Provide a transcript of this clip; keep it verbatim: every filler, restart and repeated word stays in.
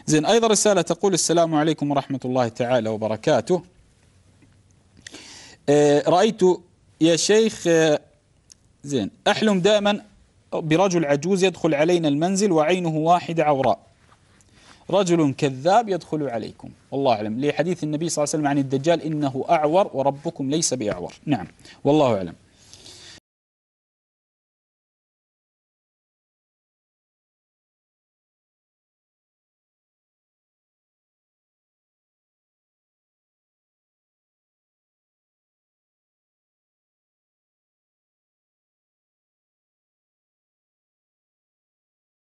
زين. أيضا رسالة تقول: السلام عليكم ورحمة الله تعالى وبركاته. آه رأيت يا شيخ آه زين أحلم دائما برجل عجوز يدخل علينا المنزل وعينه واحدة عوراء، رجل كذاب يدخل عليكم، والله أعلم، لحديث النبي صلى الله عليه وسلم عن الدجال: إنه أعور وربكم ليس بأعور. نعم والله أعلم.